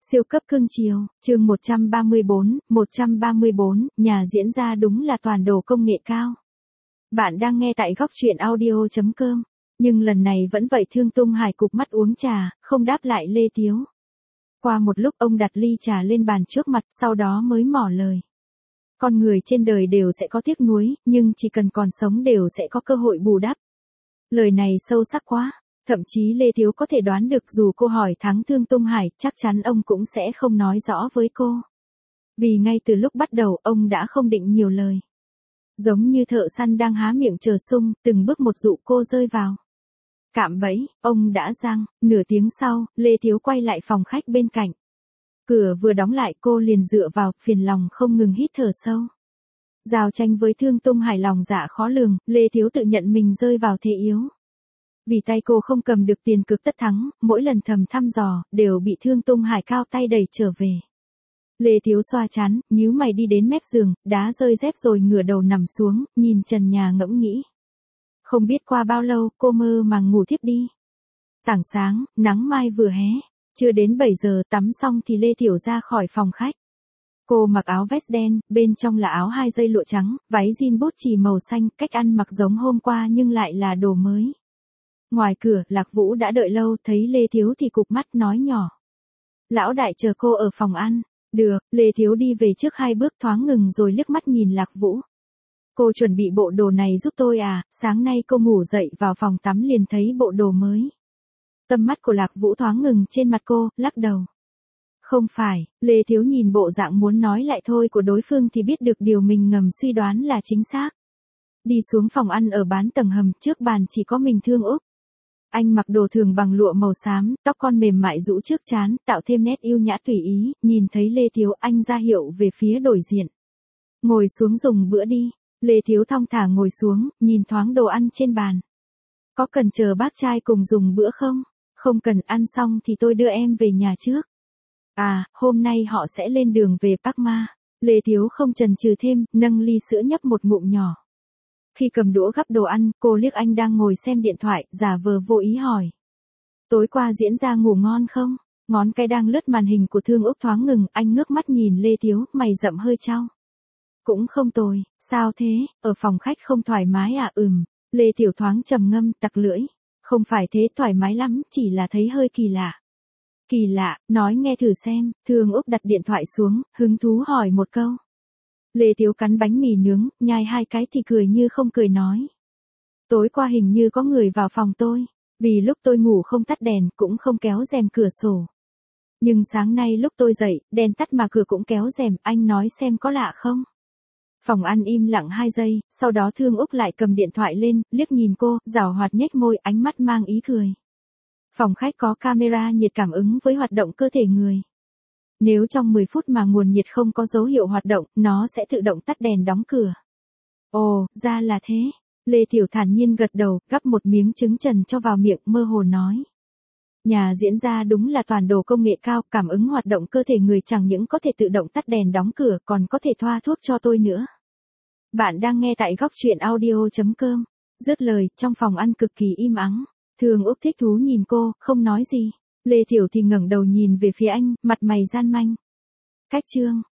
Siêu cấp cưng chiều, chương 134, nhà diễn ra đúng là toàn đồ công nghệ cao. Bạn đang nghe tại góc truyện audio.com, nhưng lần này vẫn vậy Thương Tung Hải cụp mắt uống trà, không đáp lại Lê Tiếu. Qua một lúc ông đặt ly trà lên bàn trước mặt, sau đó mới mỏ lời. Con người trên đời đều sẽ có tiếc nuối, nhưng chỉ cần còn sống đều sẽ có cơ hội bù đắp. Lời này sâu sắc quá. Thậm chí Lê Thiếu có thể đoán được dù cô hỏi thắng Thương Tung Hải, chắc chắn ông cũng sẽ không nói rõ với cô. Vì ngay từ lúc bắt đầu ông đã không định nhiều lời. Giống như thợ săn đang há miệng chờ sung, từng bước một dụ cô rơi vào. Cạm bẫy, ông đã giăng. Nửa tiếng sau, Lê Thiếu quay lại phòng khách bên cạnh. Cửa vừa đóng lại cô liền dựa vào, phiền lòng không ngừng hít thở sâu. Giao tranh với Thương Tung Hải lòng dạ khó lường, Lê Thiếu tự nhận mình rơi vào thế yếu. Vì tay cô không cầm được tiền cực tất thắng, mỗi lần thầm thăm dò, đều bị Thương Tung Hải cao tay đẩy trở về. Lê Thiếu xoa chán, nhíu mày đi đến mép giường, đá rơi dép rồi ngửa đầu nằm xuống, nhìn trần nhà ngẫm nghĩ. Không biết qua bao lâu, cô mơ màng ngủ thiếp đi. Tảng sáng, nắng mai vừa hé, chưa đến 7 giờ tắm xong thì Lê Thiểu ra khỏi phòng khách. Cô mặc áo vest đen, bên trong là áo 2 dây lụa trắng, váy jean bút chì màu xanh, cách ăn mặc giống hôm qua nhưng lại là đồ mới. Ngoài cửa, Lạc Vũ đã đợi lâu, thấy Lê Thiếu thì cụp mắt nói nhỏ. Lão đại chờ cô ở phòng ăn. Được, Lê Thiếu đi về trước 2 bước thoáng ngừng rồi liếc mắt nhìn Lạc Vũ. Cô chuẩn bị bộ đồ này giúp tôi à, sáng nay cô ngủ dậy vào phòng tắm liền thấy bộ đồ mới. Tâm mắt của Lạc Vũ thoáng ngừng trên mặt cô, lắc đầu. Không phải, Lê Thiếu nhìn bộ dạng muốn nói lại thôi của đối phương thì biết được điều mình ngầm suy đoán là chính xác. Đi xuống phòng ăn ở bán tầng hầm, trước bàn chỉ có mình Thương Úc. Anh mặc đồ thường bằng lụa màu xám, tóc con mềm mại rũ trước trán, tạo thêm nét yêu nhã tùy ý, nhìn thấy Lê Thiếu anh ra hiệu về phía đối diện. Ngồi xuống dùng bữa đi. Lê Thiếu thong thả ngồi xuống, nhìn thoáng đồ ăn trên bàn. Có cần chờ bác trai cùng dùng bữa không? Không cần, ăn xong thì tôi đưa em về nhà trước. À, hôm nay họ sẽ lên đường về Park Ma. Lê Thiếu không chần chừ thêm, nâng ly sữa nhấp một ngụm nhỏ. Khi cầm đũa gắp đồ ăn, cô liếc anh đang ngồi xem điện thoại, giả vờ vô ý hỏi. Tối qua diễn ra ngủ ngon không? Ngón cái đang lướt màn hình của Thương Úc thoáng ngừng, anh ngước mắt nhìn Lê Thiếu, mày rậm hơi chau. Cũng không tồi, sao thế, ở phòng khách không thoải mái à? Lê Tiểu thoáng trầm ngâm, tặc lưỡi. Không phải thế, thoải mái lắm, chỉ là thấy hơi kỳ lạ. Kỳ lạ, nói nghe thử xem. Thương Úc đặt điện thoại xuống, hứng thú hỏi một câu. Lê Tiếu cắn bánh mì nướng, nhai 2 cái thì cười như không cười nói. Tối qua hình như có người vào phòng tôi, vì lúc tôi ngủ không tắt đèn, cũng không kéo rèm cửa sổ. Nhưng sáng nay lúc tôi dậy, đèn tắt mà cửa cũng kéo rèm, anh nói xem có lạ không? Phòng ăn im lặng 2 giây, sau đó Thương Úc lại cầm điện thoại lên, liếc nhìn cô, giảo hoạt nhếch môi, ánh mắt mang ý cười. Phòng khách có camera nhiệt cảm ứng với hoạt động cơ thể người. Nếu trong 10 phút mà nguồn nhiệt không có dấu hiệu hoạt động, nó sẽ tự động tắt đèn đóng cửa. Ồ, ra là thế. Lê Tiểu thản nhiên gật đầu, gắp một miếng trứng trần cho vào miệng, mơ hồ nói. Nhà diễn ra đúng là toàn đồ công nghệ cao, cảm ứng hoạt động cơ thể người chẳng những có thể tự động tắt đèn đóng cửa, còn có thể thoa thuốc cho tôi nữa. Bạn đang nghe tại góc truyện audio.com. Dứt lời, trong phòng ăn cực kỳ im ắng. Thương Úc thích thú nhìn cô, không nói gì. Lê Thiểu thì ngẩng đầu nhìn về phía anh, mặt mày gian manh. Cách chương.